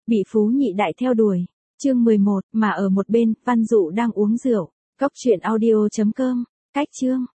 bị phú nhị đại theo đuổi. Chương 11, mà ở một bên, Văn Dụ đang uống rượu. Cốc truyện audio.com. Cách chương.